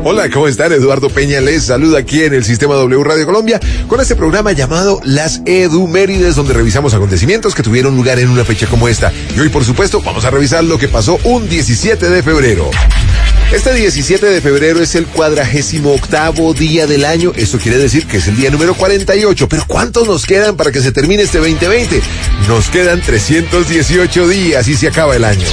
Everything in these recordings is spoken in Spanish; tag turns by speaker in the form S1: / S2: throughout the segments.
S1: Hola, ¿cómo están? Eduardo Peña les saluda aquí en el Sistema W Radio Colombia con este programa llamado Las Edumérides, donde revisamos acontecimientos que tuvieron lugar en una fecha como esta. Y hoy, por supuesto, vamos a revisar lo que pasó un 17 de febrero. Este 17 de febrero es el 48º día del año. Esto quiere decir que es el día número 48. Pero ¿cuántos nos quedan para que se termine este 2020? Nos quedan 318 días y se acaba el año.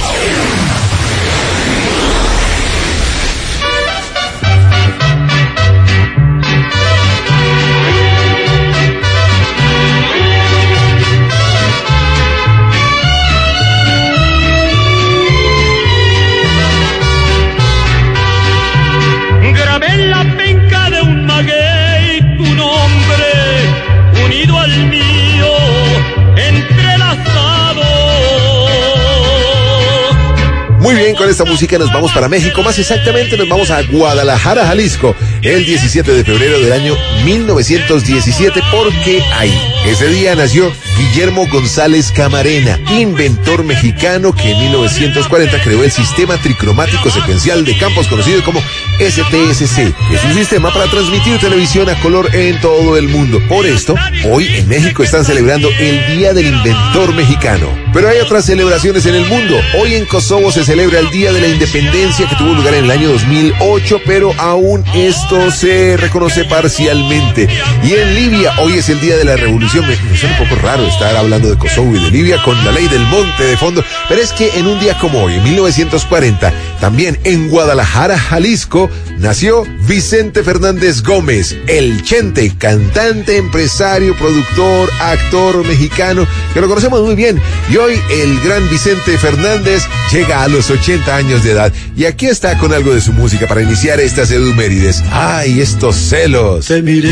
S1: Muy bien, con esta música nos vamos para México, más exactamente nos vamos a Guadalajara, Jalisco, el 17 de febrero del año 1917, porque ahí, ese día nació Guillermo González Camarena, inventor mexicano que en 1940 creó el sistema tricromático secuencial de campos conocido como STSC. Es un sistema para transmitir televisión a color en todo el mundo. Por esto, hoy en México están celebrando el Día del Inventor Mexicano. Pero hay otras celebraciones en el mundo. Hoy en Kosovo se celebra el Día de la Independencia, que tuvo lugar en el año 2008, pero aún esto se reconoce parcialmente. Y en Libia, hoy es el Día de la Revolución. Me suena un poco raro estar hablando de Kosovo y de Libia con la ley del monte de fondo, pero es que en un día como hoy, en 1940, también en Guadalajara, Jalisco, nació Vicente Fernández Gómez, el Chente, cantante, empresario, productor, actor mexicano, que lo conocemos muy bien. Y hoy el gran Vicente Fernández llega a los 80 años de edad. Y aquí está con algo de su música para iniciar estas edumérides. ¡Ay, estos celos!
S2: Te miré,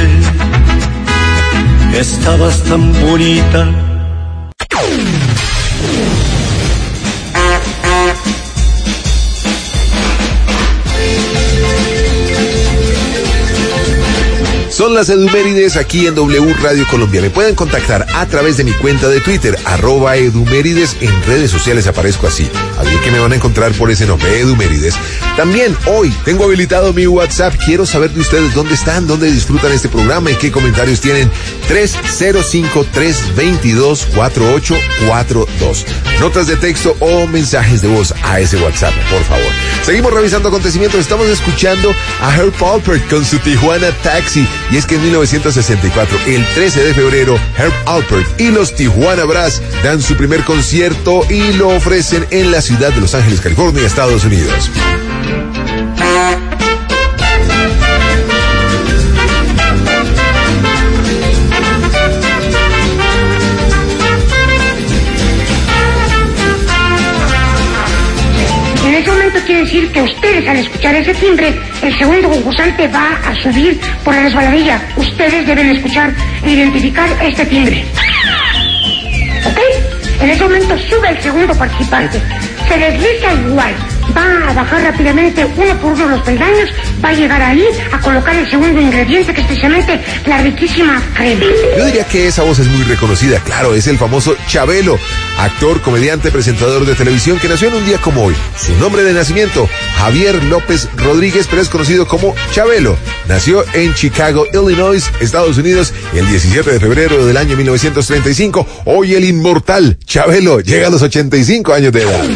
S2: estabas tan bonita.
S1: Son las edumérides aquí en W Radio Colombia. Me pueden contactar a través de mi cuenta de Twitter, @edumérides. En redes sociales aparezco así. Así que me van a encontrar por ese nombre, edumérides. También hoy tengo habilitado mi WhatsApp. Quiero saber de ustedes dónde están, dónde disfrutan este programa y qué comentarios tienen. 305-322-4842. Notas de texto o mensajes de voz a ese WhatsApp, por favor. Seguimos revisando acontecimientos. Estamos escuchando a Herb Alpert con su Tijuana Taxi. Y es que en 1964, el 13 de febrero, Herb Alpert y los Tijuana Brass dan su primer concierto y lo ofrecen en la ciudad de Los Ángeles, California, Estados Unidos.
S3: Quiere decir que ustedes, al escuchar ese timbre, el segundo concursante va a subir por la resbaladilla. Ustedes deben escuchar e identificar este timbre. ¿Ok? En ese momento sube el segundo participante. Se desliza igual. Va a bajar rápidamente uno por uno los peldaños. Va a llegar ahí a colocar el segundo ingrediente, que es precisamente la riquísima crema.
S1: Yo diría que esa voz es muy reconocida. Claro, es el famoso Chabelo, actor, comediante, presentador de televisión que nació en un día como hoy. Su nombre de nacimiento, Javier López Rodríguez, pero es conocido como Chabelo. Nació en Chicago, Illinois, Estados Unidos, el 17 de febrero del año 1935. Hoy el inmortal Chabelo llega a los 85 años de edad.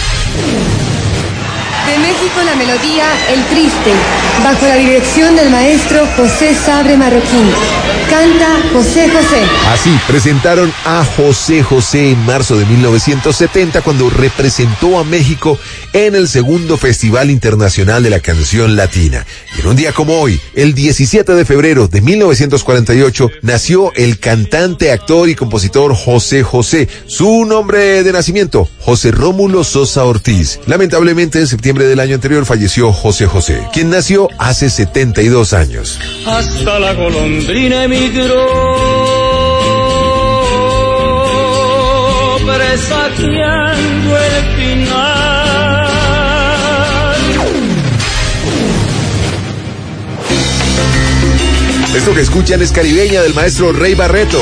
S4: De México, la melodía El Triste, bajo la dirección del maestro José Sabre Marroquín. Canta José José.
S1: Así presentaron a José José en marzo de 1970, cuando representó a México en el segundo Festival Internacional de la Canción Latina. Y en un día como hoy, el 17 de febrero de 1948, nació el cantante, actor y compositor José José. Su nombre de nacimiento, José Rómulo Sosa Ortiz. Lamentablemente, en septiembre del año anterior falleció José José, quien nació hace 72 años.
S2: Hasta la golondrina emigró, presagiando el final.
S1: Esto que escuchan es Caribeña, del maestro Rey Barreto.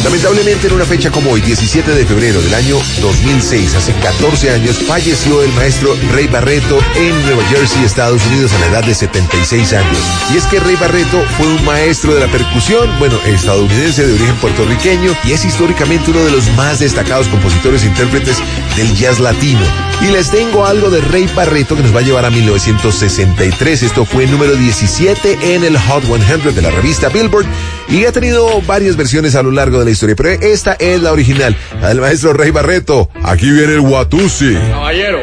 S1: Lamentablemente, en una fecha como hoy, 17 de febrero del año 2006, hace 14 años, falleció el maestro Ray Barretto en Nueva Jersey, Estados Unidos, a la edad de 76 años. Y es que Ray Barretto fue un maestro de la percusión, estadounidense de origen puertorriqueño, y es históricamente uno de los más destacados compositores e intérpretes del jazz latino. Y les tengo algo de Ray Barretto que nos va a llevar a 1963. Esto fue número 17 en el Hot 100 de la revista Billboard y ha tenido varias versiones a lo largo de la historia, pero esta es la original, la del maestro Ray Barretto. Aquí viene el Watusi.
S2: Caballero.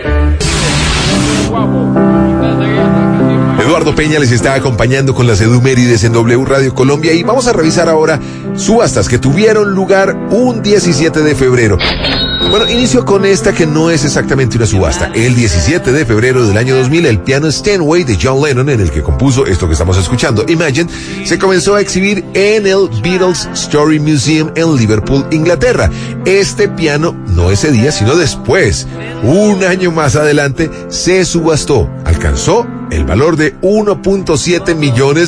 S1: Eduardo Peña les está acompañando con las Edumérides en W Radio Colombia y vamos a revisar ahora subastas que tuvieron lugar un 17 de febrero. Bueno, inicio con esta que no es exactamente una subasta. El 17 de febrero del año 2000, el piano Steinway de John Lennon, en el que compuso esto que estamos escuchando, Imagine, se comenzó a exhibir en el Beatles Story Museum en Liverpool, Inglaterra. Este piano, no ese día, sino después, un año más adelante, se subastó. Alcanzó el valor de $1.7 millones.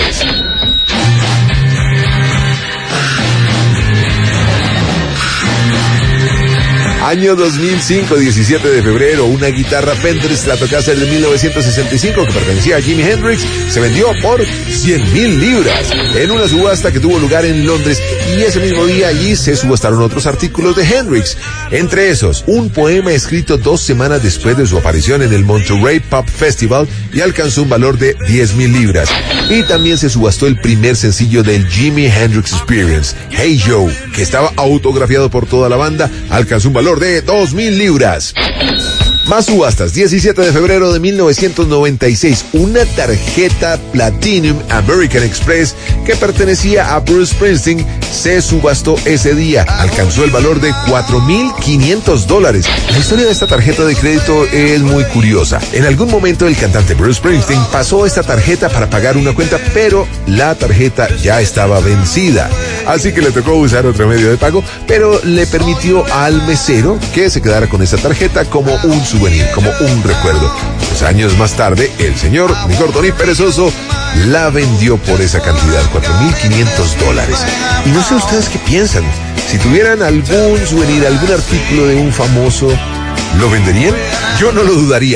S1: Año 2005, 17 de febrero, una guitarra Fender Stratocaster de 1965 que pertenecía a Jimi Hendrix se vendió por 100,000 libras en una subasta que tuvo lugar en Londres, y ese mismo día allí se subastaron otros artículos de Hendrix, entre esos un poema escrito 2 semanas después de su aparición en el Monterey Pop Festival y alcanzó un valor de 10,000 libras. Y también se subastó el primer sencillo del Jimi Hendrix Experience, Hey Joe, que estaba autografiado por toda la banda, alcanzó un valor de 2,000 libras. Más subastas. 17 de febrero de 1996, una tarjeta Platinum American Express que pertenecía a Bruce Springsteen se subastó ese día. Alcanzó el valor de $4,500. La historia de esta tarjeta de crédito es muy curiosa. En algún momento el cantante Bruce Springsteen pasó esta tarjeta para pagar una cuenta, pero la tarjeta ya estaba vencida. Así que le tocó usar otro medio de pago, pero le permitió al mesero que se quedara con esa tarjeta como un souvenir, como un recuerdo. Pues años más tarde, el señor, ni corto ni perezoso, la vendió por esa cantidad, $4,500. Y no sé ustedes qué piensan. Si tuvieran algún souvenir, algún artículo de un famoso, ¿lo venderían? Yo no lo dudaría.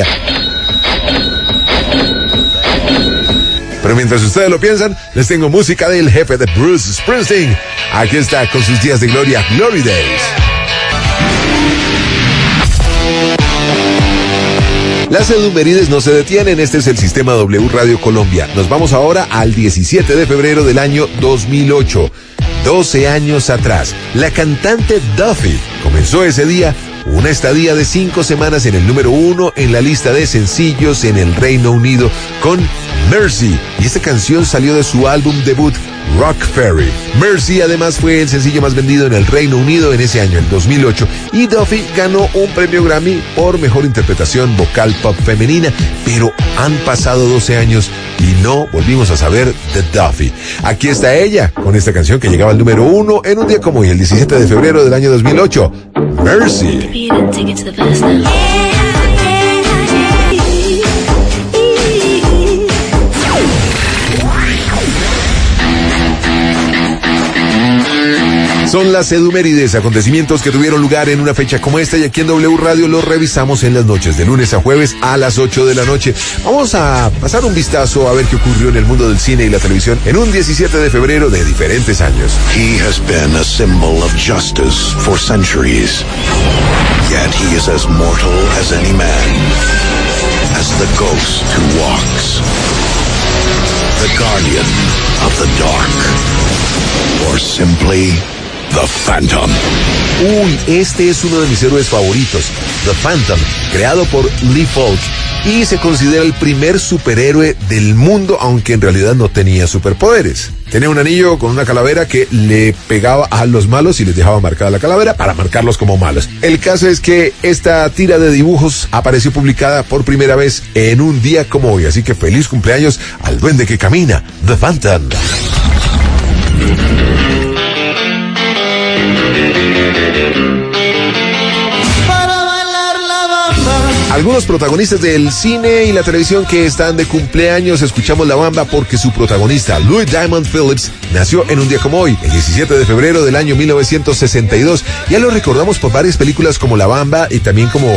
S1: Pero mientras ustedes lo piensan, les tengo música del jefe de Bruce Springsteen. Aquí está con sus días de gloria, Glory Days. Las Edumérides no se detienen, este es el sistema W Radio Colombia. Nos vamos ahora al 17 de febrero del año 2008. 12 años atrás, la cantante Duffy comenzó ese día una estadía de 5 semanas en el número 1 en la lista de sencillos en el Reino Unido con Mercy, y esta canción salió de su álbum debut Rock Ferry. Mercy además fue el sencillo más vendido en el Reino Unido en ese año, el 2008, y Duffy ganó un premio Grammy por mejor interpretación vocal pop femenina, pero han pasado 12 años y no volvimos a saber de Duffy. Aquí está ella con esta canción que llegaba al número 1 en un día como hoy, el 17 de febrero del año 2008, Mercy. Son las Edumérides, acontecimientos que tuvieron lugar en una fecha como esta, y aquí en W Radio los revisamos en las noches, de lunes a jueves a las 8 de la noche. Vamos a pasar un vistazo a ver qué ocurrió en el mundo del cine y la televisión en un 17 de febrero de diferentes años.
S5: He has been a symbol of justice for centuries. Yet he is as mortal as any man, as the ghost who walks, the guardian of the dark, or simply The Phantom.
S1: Uy, este es uno de mis héroes favoritos, The Phantom, creado por Lee Falk, y se considera el primer superhéroe del mundo, aunque en realidad no tenía superpoderes. Tenía un anillo con una calavera que le pegaba a los malos y les dejaba marcada la calavera para marcarlos como malos. El caso es que esta tira de dibujos apareció publicada por primera vez en un día como hoy, así que feliz cumpleaños al duende que camina, The Phantom. Algunos protagonistas del cine y la televisión que están de cumpleaños. Escuchamos La Bamba porque su protagonista, Louis Diamond Phillips, nació en un día como hoy, el 17 de febrero del año 1962. Ya lo recordamos por varias películas como La Bamba y también como...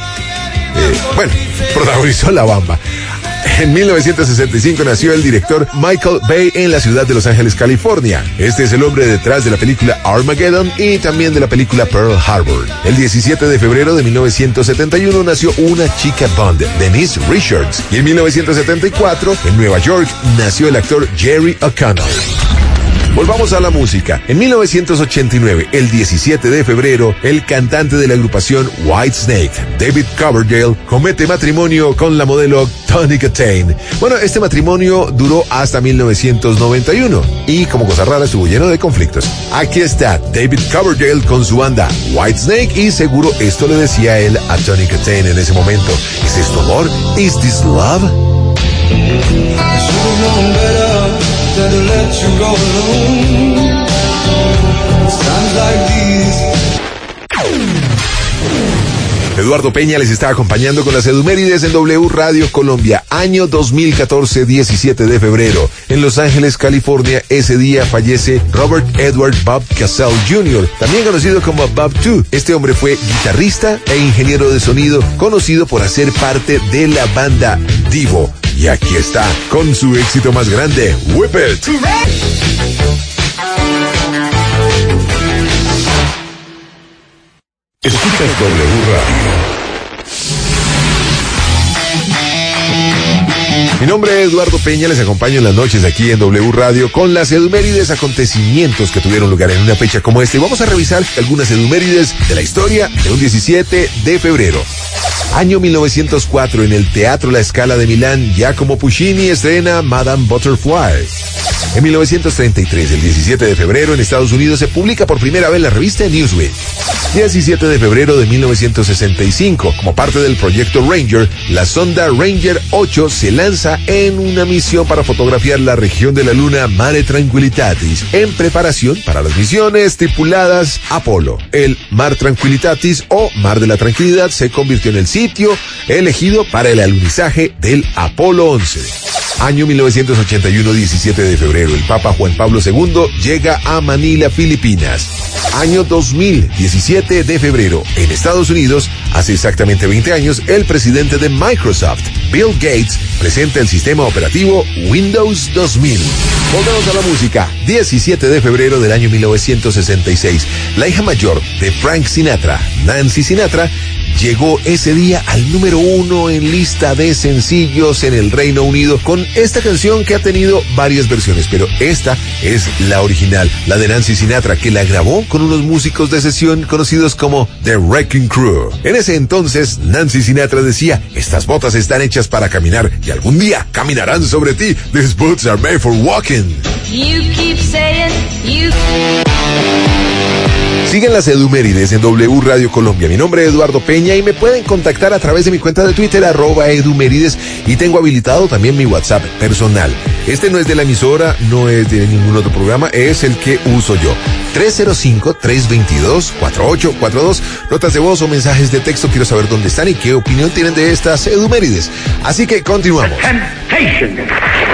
S1: protagonizó La Bamba. En 1965 nació el director Michael Bay en la ciudad de Los Ángeles, California. Este es el hombre detrás de la película Armageddon y también de la película Pearl Harbor. El 17 de febrero de 1971 nació una chica Bond, Denise Richards. Y en 1974, en Nueva York, nació el actor Jerry O'Connell. Volvamos a la música. En 1989, el 17 de febrero, el cantante de la agrupación Whitesnake, David Coverdale, comete matrimonio con la modelo Tonya Tain. Bueno, este matrimonio duró hasta 1991 y, como cosa rara, estuvo lleno de conflictos. Aquí está David Coverdale con su banda Whitesnake y seguro esto le decía él a Tonya Tain en ese momento. ¿Es esto amor? ¿Is this love?
S6: To let you go alone. Times like these.
S1: Eduardo Peña les está acompañando con las Edumérides en W Radio Colombia, año 2014, 17 de febrero. En Los Ángeles, California, ese día fallece Robert Edward Bob Cassell Jr., también conocido como Bob 2. Este hombre fue guitarrista e ingeniero de sonido, conocido por hacer parte de la banda Divo. Y aquí está, con su éxito más grande, Whip It.
S5: Escuchas W Radio.
S1: Mi nombre es Eduardo Peña, les acompaño en las noches aquí en W Radio con las edumérides, acontecimientos que tuvieron lugar en una fecha como esta. Y vamos a revisar algunas edumérides de la historia de un 17 de febrero. Año 1904, en el Teatro La Scala de Milán, Giacomo Puccini estrena Madame Butterfly. En 1933, el 17 de febrero, en Estados Unidos, se publica por primera vez la revista Newsweek. 17 de febrero de 1965, como parte del proyecto Ranger, la sonda Ranger 8 se lanza en una misión para fotografiar la región de la Luna Mare Tranquillitatis, en preparación para las misiones tripuladas Apolo. El Mar Tranquillitatis o Mar de la Tranquilidad se convirtió en el sitio elegido para el alunizaje del Apolo 11. Año 1981, 17 de febrero, el Papa Juan Pablo II llega a Manila, Filipinas. Año 2000, 17 de febrero, en Estados Unidos, hace exactamente 20 años, el presidente de Microsoft, Bill Gates, presenta el sistema operativo Windows 2000. Volvemos a la música. 17 de febrero del año 1966, la hija mayor de Frank Sinatra, Nancy Sinatra, llegó ese día al número 1 en lista de sencillos en el Reino Unido con esta canción que ha tenido varias versiones, pero esta es la original, la de Nancy Sinatra, que la grabó con unos músicos de sesión conocidos como The Wrecking Crew. En ese entonces, Nancy Sinatra decía, estas botas están hechas para caminar y algún día caminarán sobre ti. These boots are made for walking.
S7: You keep saying you...
S1: Siguen las Edumérides en W Radio Colombia. Mi nombre es Eduardo Peña y me pueden contactar a través de mi cuenta de Twitter, @Edumérides, y tengo habilitado también mi WhatsApp personal. Este no es de la emisora, no es de ningún otro programa, es el que uso yo. 305-322-4842. Notas de voz o mensajes de texto, quiero saber dónde están y qué opinión tienen de estas Edumérides. Así que continuamos.
S3: Temptation.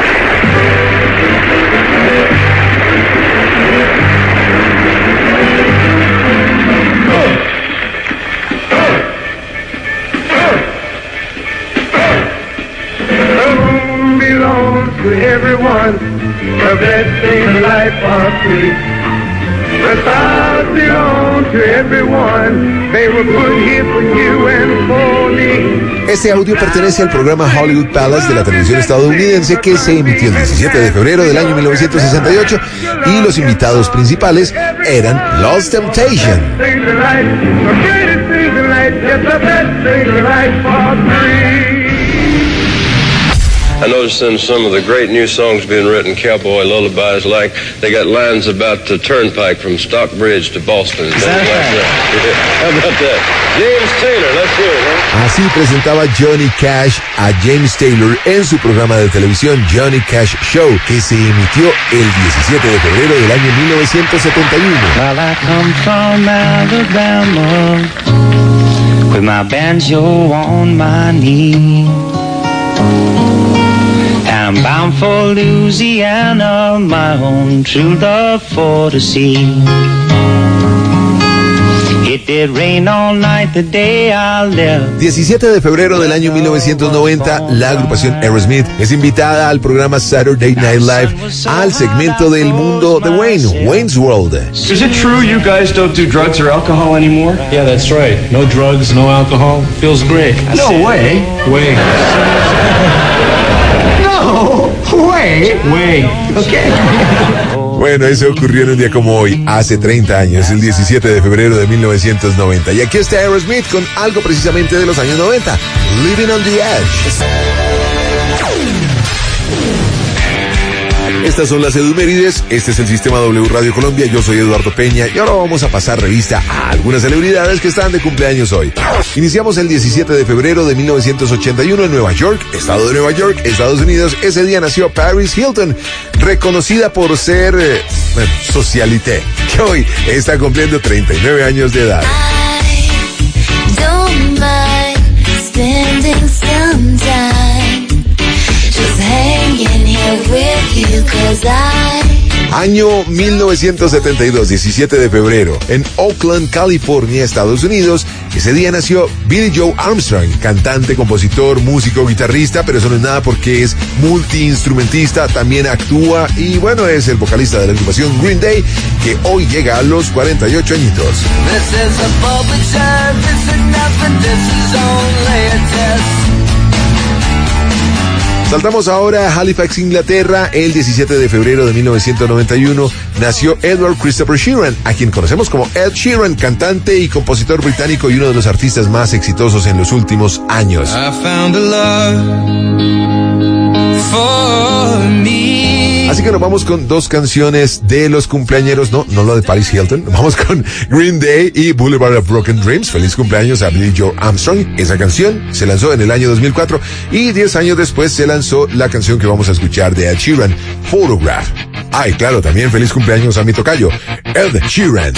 S6: To everyone, the best thing in life are free. The stars belong to everyone. They were put here for you and for me.
S1: Este audio pertenece al programa Hollywood Palace de la televisión estadounidense que se emitió el 17 de febrero del año 1968 y los invitados principales eran Lost Temptation.
S8: I noticed in some of the great new songs being written, cowboy lullabies, like they got lines about the turnpike from Stockbridge to Boston. Things like that. How about that? James Taylor, let's hear it, huh?
S1: Así presentaba Johnny Cash a James Taylor en su programa de televisión Johnny Cash Show, que se emitió el 17 de febrero del año 1971.
S2: Well, I come from Alabama, with my banjo on my knee. And I'm bound for Louisiana, my own true love for to see. It did rain all night the day I left.
S1: 17 de febrero del año 1990, la agrupación Aerosmith es invitada al programa Saturday Night Live al segmento del mundo de Wayne, Wayne's World.
S9: Is it true you guys don't do drugs or alcohol anymore?
S10: Yeah, that's right. No drugs, no alcohol. Feels great.
S9: No way.
S10: Way.
S9: No way.
S10: Way.
S9: Okay.
S1: Bueno, eso ocurrió en un día como hoy, hace 30 años, el 17 de febrero de 1990. Y aquí está Aerosmith con algo precisamente de los años 90, Living on the Edge. Estas son las edumérides, este es el Sistema W Radio Colombia, yo soy Eduardo Peña y ahora vamos a pasar revista a algunas celebridades que están de cumpleaños hoy. Iniciamos el 17 de febrero de 1981 en Nueva York, estado de Nueva York, Estados Unidos. Ese día nació Paris Hilton, reconocida por ser socialité, que hoy está cumpliendo 39 años de edad. Año 1972, 17 de febrero, en Oakland, California, Estados Unidos. Ese día nació Billy Joe Armstrong, cantante, compositor, músico, guitarrista, pero eso no es nada porque es multiinstrumentista, también actúa y bueno, es el vocalista de la agrupación Green Day, que hoy llega a los 48 añitos. Saltamos ahora a Halifax, Inglaterra. El 17 de febrero de 1991 nació Edward Christopher Sheeran, a quien conocemos como Ed Sheeran, cantante y compositor británico y uno de los artistas más exitosos en los últimos años. Así que nos vamos con dos canciones de los cumpleañeros, no lo de Paris Hilton, vamos con Green Day y Boulevard of Broken Dreams. Feliz cumpleaños a Billy Joe Armstrong. Esa canción se lanzó en el año 2004 y 10 años después se lanzó la canción que vamos a escuchar de Ed Sheeran, Photograph. Ay, claro, también feliz cumpleaños a mi tocayo, Ed Sheeran.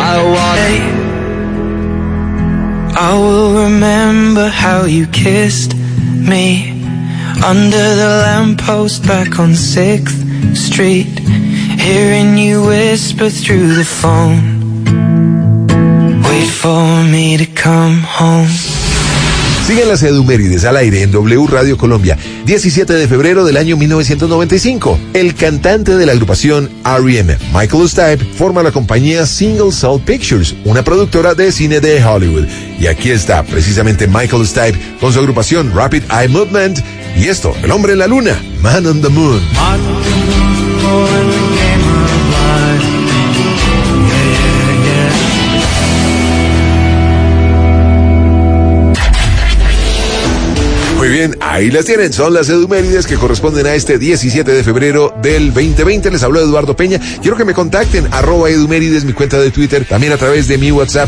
S11: I will remember how you kissed me under the lamppost back on 6th Street, hearing you whisper through the phone, wait for me to come home.
S1: Siguen las edumérides al aire en W Radio Colombia. 17 de febrero del año 1995. El cantante de la agrupación R.E.M., Michael Stipe, forma la compañía Single Soul Pictures, una productora de cine de Hollywood. Y aquí está precisamente Michael Stipe con su agrupación Rapid Eye Movement. Y esto, El Hombre en la Luna, Man on the Moon. Muy bien, ahí las tienen, son las edumérides que corresponden a este 17 de febrero del 2020. Les habló Eduardo Peña. Quiero que me contacten, @edumérides, mi cuenta de Twitter, también a través de mi WhatsApp,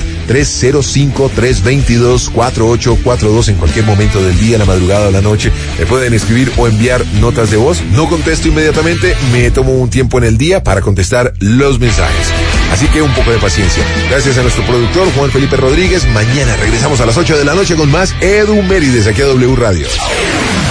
S1: 305-322-4842, en cualquier momento del día, la madrugada o la noche. Me pueden escribir o enviar notas de voz. No contesto inmediatamente, me tomo un tiempo en el día para contestar los mensajes. Así que un poco de paciencia. Gracias a nuestro productor, Juan Felipe Rodríguez. Mañana regresamos a las 8 de la noche con más edumérides aquí a W Radio.